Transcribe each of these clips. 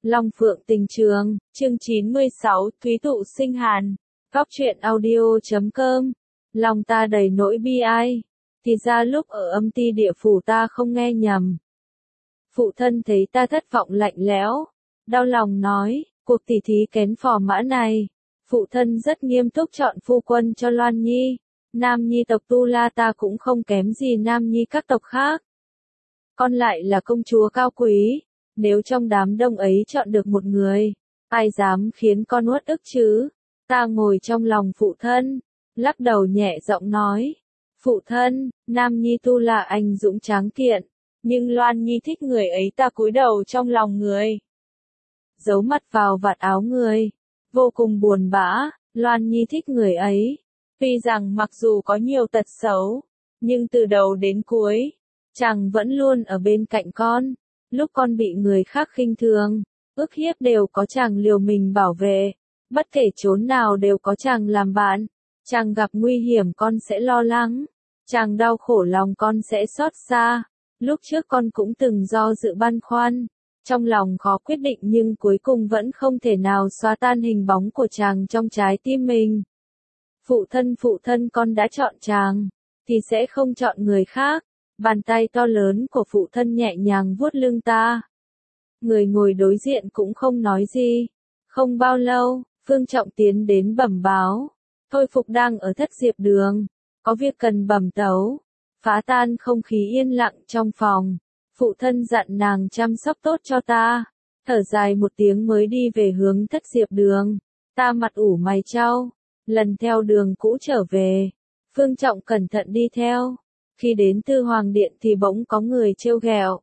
Long Phượng Tình Trường, chương 96, Thúy Tụ Sinh Hàn. Góc truyện audio.com. Lòng ta đầy nỗi bi ai. Thì ra lúc ở âm ti địa phủ ta không nghe nhầm. Phụ thân thấy ta thất vọng lạnh lẽo, đau lòng nói, cuộc tỉ thí kén phò mã này, phụ thân rất nghiêm túc chọn phu quân cho Loan Nhi. Nam nhi tộc Tu La ta cũng không kém gì nam nhi các tộc khác. Con lại là công chúa cao quý, nếu trong đám đông ấy chọn được một người, ai dám khiến con uất ức chứ? Ta ngồi trong lòng phụ thân, lắc đầu nhẹ giọng nói, phụ thân, Nam nhi Tu La anh dũng tráng kiện, nhưng Loan Nhi thích người ấy, ta cúi đầu trong lòng người. Giấu mặt vào vạt áo người, vô cùng buồn bã, Loan Nhi thích người ấy. Tuy rằng mặc dù có nhiều tật xấu, nhưng từ đầu đến cuối, chàng vẫn luôn ở bên cạnh con. Lúc con bị người khác khinh thường, ức hiếp đều có chàng liều mình bảo vệ. Bất kể chốn nào đều có chàng làm bạn. Chàng gặp nguy hiểm con sẽ lo lắng. Chàng đau khổ lòng con sẽ xót xa. Lúc trước con cũng từng do dự băn khoăn, trong lòng khó quyết định nhưng cuối cùng vẫn không thể nào xóa tan hình bóng của chàng trong trái tim mình. Phụ thân con đã chọn chàng, thì sẽ không chọn người khác. Bàn tay to lớn của phụ thân nhẹ nhàng vuốt lưng ta. Người ngồi đối diện cũng không nói gì. Không bao lâu, Phương Trọng tiến đến bẩm báo. Thôi Phục đang ở Thất Diệp Đường, có việc cần bẩm tấu. Phá tan không khí yên lặng trong phòng. Phụ thân dặn nàng chăm sóc tốt cho ta. Thở dài một tiếng mới đi về hướng Thất Diệp Đường. Ta mặt ủ mày chau, lần theo đường cũ trở về. Phương Trọng cẩn thận đi theo. Khi đến Tư Hoàng Điện thì bỗng có người trêu ghẹo.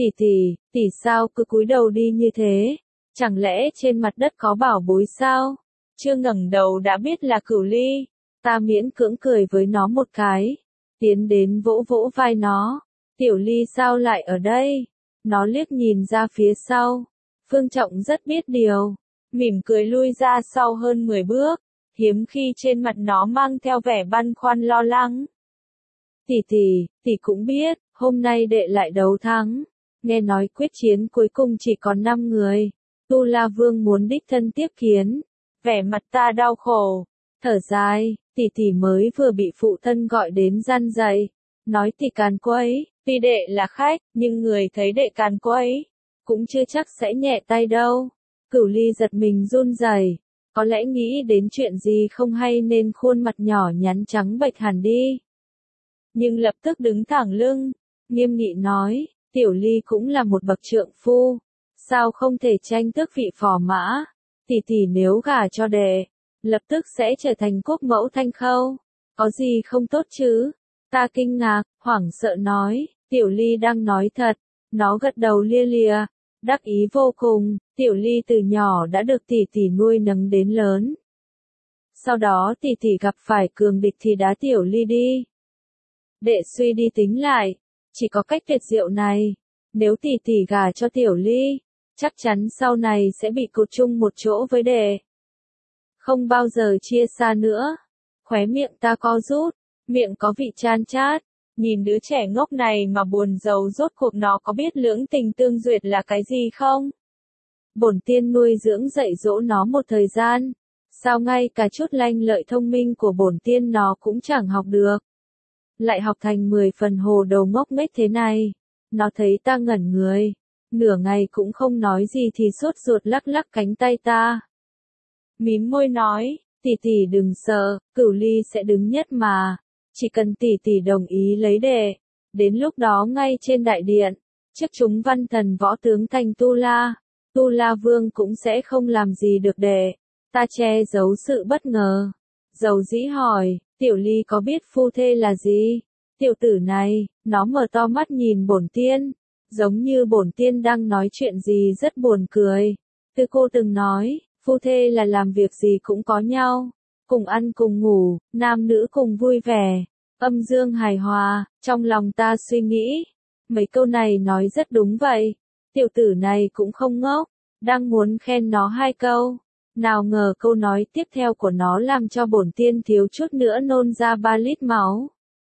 Tỷ sao cứ cúi đầu đi như thế? Chẳng lẽ trên mặt đất có bảo bối sao? Chưa ngẩng đầu đã biết là Cửu Ly. Ta miễn cưỡng cười với nó một cái. Tiến đến vỗ vỗ vai nó. Tiểu Ly sao lại ở đây? Nó liếc nhìn ra phía sau. Phương Trọng rất biết điều. Mỉm cười lui ra sau hơn 10 bước. Hiếm khi trên mặt nó mang theo vẻ băn khoăn lo lắng. Tỷ cũng biết, hôm nay đệ lại đấu thắng. Nghe nói quyết chiến cuối cùng chỉ còn 5 người. Tu La Vương muốn đích thân tiếp kiến. Vẻ mặt ta đau khổ. Thở dài, tỷ mới vừa bị phụ thân gọi đến gian dạy. Nói tỷ càn quấy, tuy đệ là khách, nhưng người thấy đệ càn quấy, cũng chưa chắc sẽ nhẹ tay đâu. Cửu Ly giật mình run rẩy, có lẽ nghĩ đến chuyện gì không hay nên khuôn mặt nhỏ nhắn trắng bệch hẳn đi. Nhưng lập tức đứng thẳng lưng, nghiêm nghị nói, Tiểu Ly cũng là một bậc trượng phu, sao không thể tranh tước vị phò mã, tỷ nếu gả cho đệ, lập tức sẽ trở thành quốc mẫu Thanh Khâu, có gì không tốt chứ? Ta kinh ngạc, hoảng sợ nói, Tiểu Ly đang nói thật, nó gật đầu lia lịa, đắc ý vô cùng, Tiểu Ly từ nhỏ đã được tỷ nuôi nấng đến lớn. Sau đó tỷ gặp phải cường địch thì đá Tiểu Ly đi. Đệ suy đi tính lại, chỉ có cách tuyệt diệu này, nếu tỷ gả cho Tiểu Ly, chắc chắn sau này sẽ bị cột chung một chỗ với đệ. Không bao giờ chia xa nữa. Khóe miệng ta co rút, miệng có vị chan chát, nhìn đứa trẻ ngốc này mà buồn rầu, rốt cuộc nó có biết lưỡng tình tương duyệt là cái gì không? Bổn tiên nuôi dưỡng dạy dỗ nó một thời gian, sao ngay cả chút lanh lợi thông minh của bổn tiên nó cũng chẳng học được. Lại học thành 10 phần hồ đồ ngốc nghếch thế này. Nó thấy ta ngẩn người, nửa ngày cũng không nói gì thì sốt ruột lắc lắc cánh tay ta. Mím môi nói, tỷ đừng sợ, Cửu Ly sẽ đứng nhất mà. Chỉ cần tỷ đồng ý lấy đệ. Đến lúc đó ngay trên đại điện, trước chúng văn thần võ tướng thành Tu La Vương cũng sẽ không làm gì được đệ. Ta che giấu sự bất ngờ. Dầu dĩ hỏi, Tiểu Ly có biết phu thê là gì? Tiểu tử này, nó mở to mắt nhìn bổn tiên, giống như bổn tiên đang nói chuyện gì rất buồn cười. Tư cô từng nói, phu thê là làm việc gì cũng có nhau, cùng ăn cùng ngủ, nam nữ cùng vui vẻ, âm dương hài hòa. Trong lòng ta suy nghĩ, mấy câu này nói rất đúng vậy. Tiểu tử này cũng không ngốc, đang muốn khen nó 2 câu. Nào ngờ câu nói tiếp theo của nó làm cho bổn tiên thiếu chút nữa nôn ra 3 lít máu.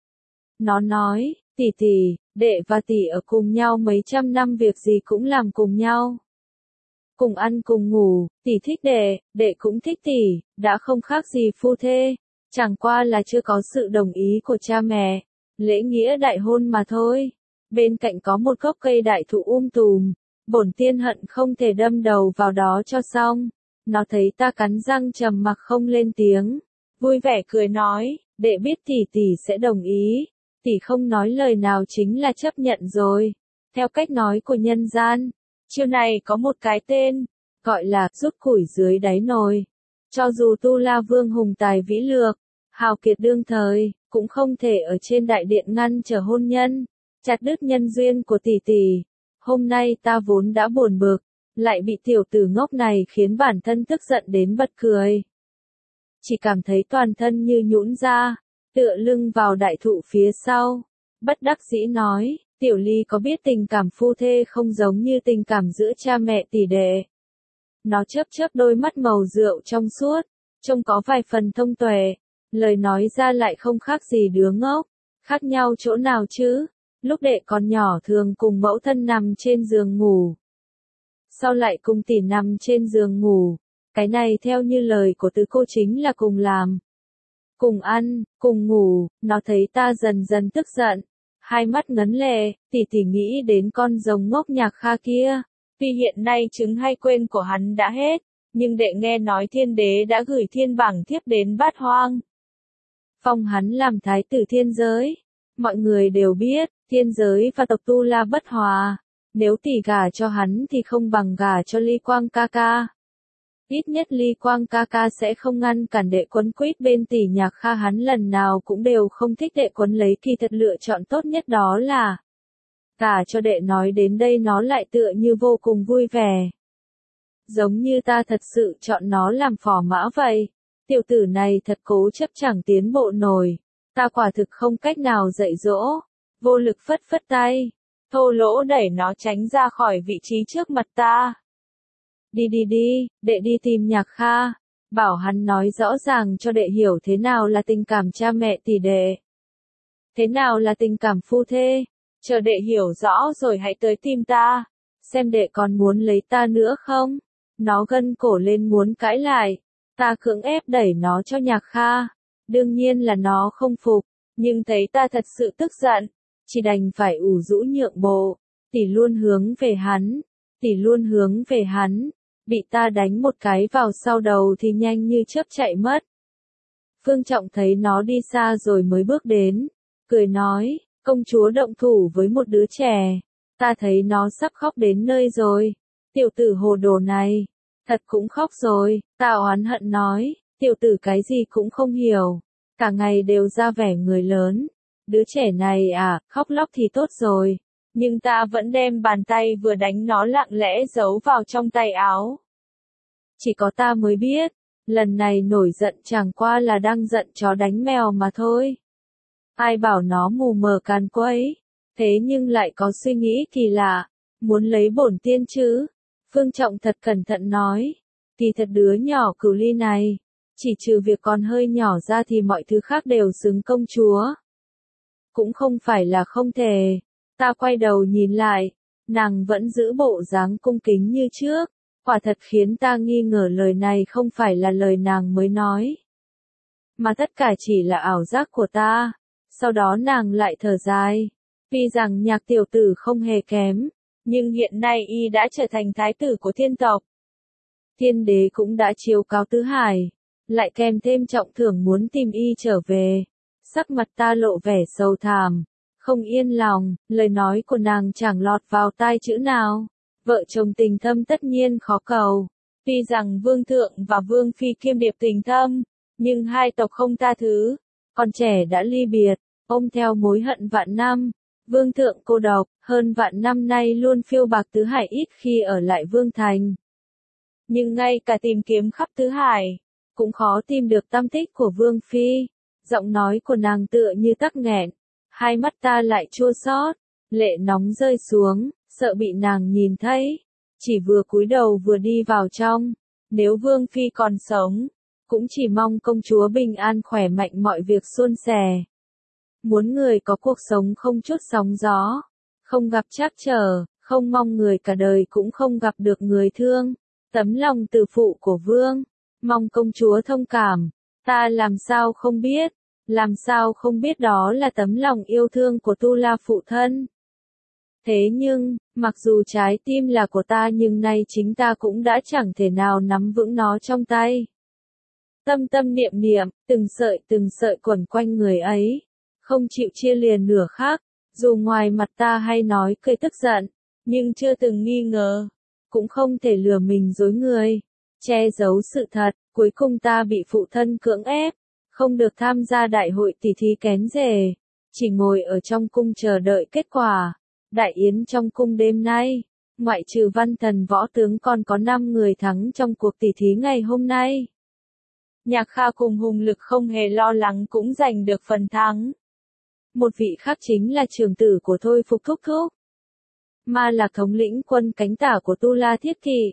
Nó nói, tỷ, đệ và tỷ ở cùng nhau mấy trăm năm việc gì cũng làm cùng nhau. cùng ăn cùng ngủ, tỷ thích đệ cũng thích tỷ, đã không khác gì phu thê, chẳng qua là chưa có sự đồng ý của cha mẹ, lễ nghĩa đại hôn mà thôi. Bên cạnh có một gốc cây đại thụ tùm, bổn tiên hận không thể đâm đầu vào đó cho xong. Nó thấy ta cắn răng trầm mặc không lên tiếng, vui vẻ cười nói, đệ biết tỷ sẽ đồng ý, tỷ không nói lời nào chính là chấp nhận rồi. Theo cách nói của nhân gian, chiêu này có một cái tên, gọi là rút củi dưới đáy nồi. Cho dù Tu La Vương hùng tài vĩ lược, hào kiệt đương thời, cũng không thể ở trên đại điện ngăn trở hôn nhân, chặt đứt nhân duyên của tỷ. Hôm nay ta vốn đã buồn bực, lại bị tiểu tử ngốc này khiến bản thân tức giận đến bật cười. Chỉ cảm thấy toàn thân như nhũn ra, tựa lưng vào đại thụ phía sau, bất đắc dĩ nói, tiểu ly có biết tình cảm phu thê không giống như tình cảm giữa cha mẹ tỷ đệ. Nó chớp chớp đôi mắt màu rượu trong suốt, trông có vài phần thông tuệ, lời nói ra lại không khác gì đứa ngốc, khác nhau chỗ nào chứ, lúc đệ còn nhỏ thường cùng mẫu thân nằm trên giường ngủ. Sau lại cùng tỷ nằm trên giường ngủ, cái này theo như lời của tứ cô chính là cùng làm. Cùng ăn, cùng ngủ, nó thấy ta dần dần tức giận, hai mắt ngấn lệ, tỷ nghĩ đến con rồng ngốc Nhạc Kha kia. Tuy hiện nay chứng hay quên của hắn đã hết, nhưng đệ nghe nói thiên đế đã gửi thiên bảng thiếp đến Bát Hoang, phong hắn làm thái tử thiên giới. Mọi người đều biết, thiên giới và tộc Tu La bất hòa, nếu tỷ gả cho hắn thì không bằng gả cho Ly Quang ca ca. Ít nhất Ly Quang ca ca sẽ không ngăn cản đệ quấn quýt bên tỷ Nhạc Kha, hắn lần nào cũng đều không thích đệ quấn lấy, kỳ thật lựa chọn tốt nhất đó là gả cho đệ. Nói đến đây nó lại tựa như vô cùng vui vẻ. Giống như ta thật sự chọn nó làm phò mã vậy. Tiểu tử này thật cố chấp chẳng tiến bộ nổi. Ta quả thực không cách nào dạy dỗ. Vô lực phất phất tay. Thô lỗ đẩy nó tránh ra khỏi vị trí trước mặt ta. Đi, đệ đi tìm Nhạc Kha. Bảo hắn nói rõ ràng cho đệ hiểu thế nào là tình cảm cha mẹ tỷ đệ. Thế nào là tình cảm phu thê. Chờ đệ hiểu rõ rồi hãy tới tìm ta. Xem đệ còn muốn lấy ta nữa không? Nó gân cổ lên muốn cãi lại. Ta cưỡng ép đẩy nó cho Nhạc Kha. Đương nhiên là nó không phục. Nhưng thấy ta thật sự tức giận. Chỉ đành phải ủ rũ nhượng bộ. Tỷ luôn hướng về hắn. Tỷ luôn hướng về hắn. Bị ta đánh một cái vào sau đầu thì nhanh như chớp chạy mất. Phương Trọng thấy nó đi xa rồi mới bước đến. Cười nói, công chúa động thủ với một đứa trẻ. Ta thấy nó sắp khóc đến nơi rồi. Tiểu tử hồ đồ này. Thật cũng khóc rồi. Ta oán hận nói, tiểu tử cái gì cũng không hiểu. Cả ngày đều ra vẻ người lớn. Đứa trẻ này à, khóc lóc thì tốt rồi. Nhưng ta vẫn đem bàn tay vừa đánh nó lặng lẽ giấu vào trong tay áo. Chỉ có ta mới biết, lần này nổi giận chẳng qua là đang giận chó đánh mèo mà thôi. Ai bảo nó mù mờ càn quấy, thế nhưng lại có suy nghĩ kỳ lạ, muốn lấy bổn tiên chứ. Phương Trọng thật cẩn thận nói, thì thật đứa nhỏ Cửu Ly này, chỉ trừ việc còn hơi nhỏ ra thì mọi thứ khác đều xứng công chúa. Cũng không phải là không thể. Ta quay đầu nhìn lại, nàng vẫn giữ bộ dáng cung kính như trước, quả thật khiến ta nghi ngờ lời này không phải là lời nàng mới nói, mà tất cả chỉ là ảo giác của ta. Sau đó nàng lại thở dài, tuy rằng Nhạc tiểu tử không hề kém, nhưng hiện nay y đã trở thành thái tử của thiên tộc. Thiên đế cũng đã chiếu cáo tứ hải, lại kèm thêm trọng thưởng muốn tìm y trở về. Sắc mặt ta lộ vẻ sầu thảm, không yên lòng, lời nói của nàng chẳng lọt vào tai chữ nào. Vợ chồng tình thâm tất nhiên khó cầu. Tuy rằng vương thượng và vương phi kiêm điệp tình thâm, nhưng hai tộc không tha thứ. Còn trẻ đã ly biệt, ôm theo mối hận vạn năm. Vương thượng cô độc, hơn vạn năm nay luôn phiêu bạc tứ hải, ít khi ở lại vương thành. Nhưng ngay cả tìm kiếm khắp tứ hải, cũng khó tìm được tăm tích của vương phi. Giọng nói của nàng tựa như tắc nghẹn, hai mắt ta lại chua xót, lệ nóng rơi xuống, sợ bị nàng nhìn thấy. Chỉ vừa cúi đầu vừa đi vào trong, nếu vương phi còn sống, cũng chỉ mong công chúa bình an khỏe mạnh, mọi việc suôn sẻ. Muốn người có cuộc sống không chút sóng gió, không gặp trắc trở, không mong người cả đời cũng không gặp được người thương. Tấm lòng từ phụ của vương, mong công chúa thông cảm, ta làm sao không biết, đó là tấm lòng yêu thương của Tu La phụ thân. Thế nhưng, mặc dù trái tim là của ta nhưng nay chính ta cũng đã chẳng thể nào nắm vững nó trong tay. Tâm tâm niệm niệm, từng sợi quẩn quanh người ấy, không chịu chia liền nửa khắc, dù ngoài mặt ta hay nói cười tức giận, nhưng chưa từng nghi ngờ, cũng không thể lừa mình dối người, che giấu sự thật, cuối cùng ta bị phụ thân cưỡng ép, không được tham gia đại hội tỷ thí kén rể, chỉ ngồi ở trong cung chờ đợi kết quả. Đại yến trong cung đêm nay, ngoại trừ văn thần võ tướng còn có 5 người thắng trong cuộc tỷ thí ngày hôm nay. Nhạc Kha cùng Hùng Lực không hề lo lắng cũng giành được phần thắng. Một vị khác chính là trưởng tử của Thôi Phục Thúc Thúc. Ma Lạc thống lĩnh quân cánh tả của Tu La Thiết Kỵ.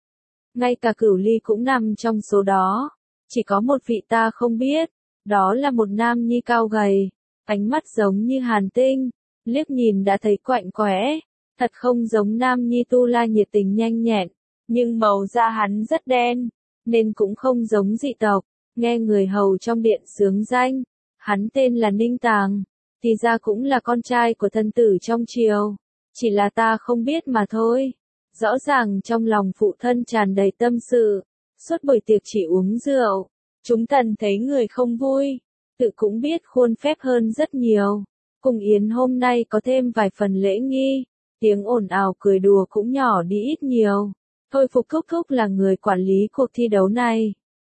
Ngay cả Cửu Ly cũng nằm trong số đó. Chỉ có một vị ta không biết, đó là một nam nhi cao gầy, ánh mắt giống như hàn tinh, liếc nhìn đã thấy quạnh quẽ, thật không giống nam nhi Tu La nhiệt tình nhanh nhẹn, nhưng màu da hắn rất đen, nên cũng không giống dị tộc, nghe người hầu trong điện xướng danh, hắn tên là Ninh Tàng, thì ra cũng là con trai của thần tử trong triều, chỉ là ta không biết mà thôi. Rõ ràng trong lòng phụ thân tràn đầy tâm sự, suốt buổi tiệc chỉ uống rượu, chúng thần thấy người không vui, tự cũng biết khuôn phép hơn rất nhiều. Cùng yến hôm nay có thêm vài phần lễ nghi, tiếng ồn ào cười đùa cũng nhỏ đi ít nhiều. Thôi Phục Thúc Thúc là người quản lý cuộc thi đấu này.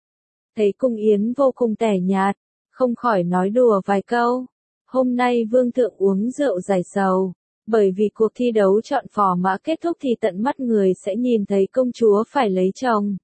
Thấy cung yến vô cùng tẻ nhạt, không khỏi nói đùa vài câu. Hôm nay vương thượng uống rượu giải sầu, bởi vì cuộc thi đấu chọn phò mã kết thúc thì tận mắt người sẽ nhìn thấy công chúa phải lấy chồng.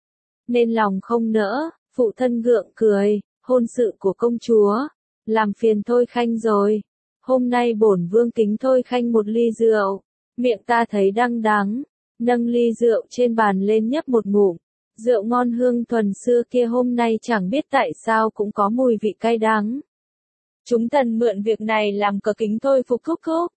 Nên lòng không nỡ, phụ thân gượng cười, hôn sự của công chúa, làm phiền Thôi Khanh rồi. Hôm nay bổn vương kính Thôi Khanh một ly rượu, miệng ta thấy đắng đắng, nâng ly rượu trên bàn lên nhấp một ngụm. Rượu ngon hương thuần xưa kia hôm nay chẳng biết tại sao cũng có mùi vị cay đắng. Chúng thần mượn việc này làm cờ kính Thôi Phục Thúc Thúc.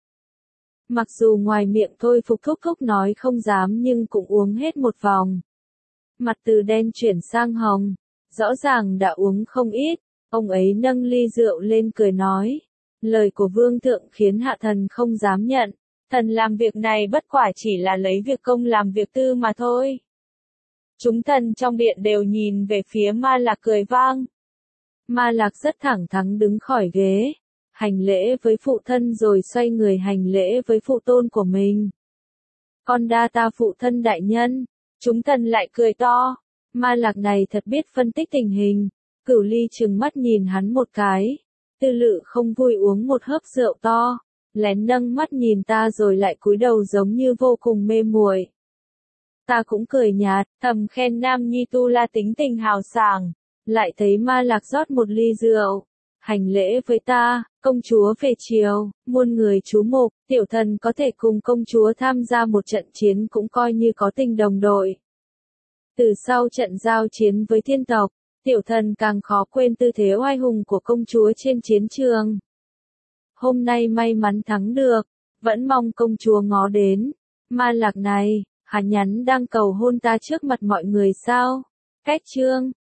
Mặc dù ngoài miệng Thôi Phục Thúc Thúc nói không dám nhưng cũng uống hết một vòng. Mặt từ đen chuyển sang hồng, rõ ràng đã uống không ít, ông ấy nâng ly rượu lên cười nói. Lời của vương thượng khiến hạ thần không dám nhận, thần làm việc này bất quả chỉ là lấy việc công làm việc tư mà thôi. Chúng thần trong điện đều nhìn về phía Ma Lạc cười vang. Ma Lạc rất thẳng thắn đứng khỏi ghế, hành lễ với phụ thân rồi xoay người hành lễ với phụ tôn của mình. Con đa ta phụ thân đại nhân, chúng thần lại cười to. Ma Lạc này thật biết phân tích tình hình, Cửu Ly trừng mắt nhìn hắn một cái. Tư Lự không vui uống một hớp rượu to, lén nâng mắt nhìn ta rồi lại cúi đầu giống như vô cùng mê muội. Ta cũng cười nhạt, thầm khen nam nhi Tu La tính tình hào sảng, lại thấy Ma Lạc rót một ly rượu, hành lễ với ta, công chúa về chiều, muôn người chú mục, tiểu thần có thể cùng công chúa tham gia một trận chiến cũng coi như có tình đồng đội. Từ sau trận giao chiến với thiên tộc, tiểu thần càng khó quên tư thế oai hùng của công chúa trên chiến trường. Hôm nay may mắn thắng được, vẫn mong công chúa ngó đến. Ma Lạc này, Hà Nhắn đang cầu hôn ta trước mặt mọi người sao? Cách chương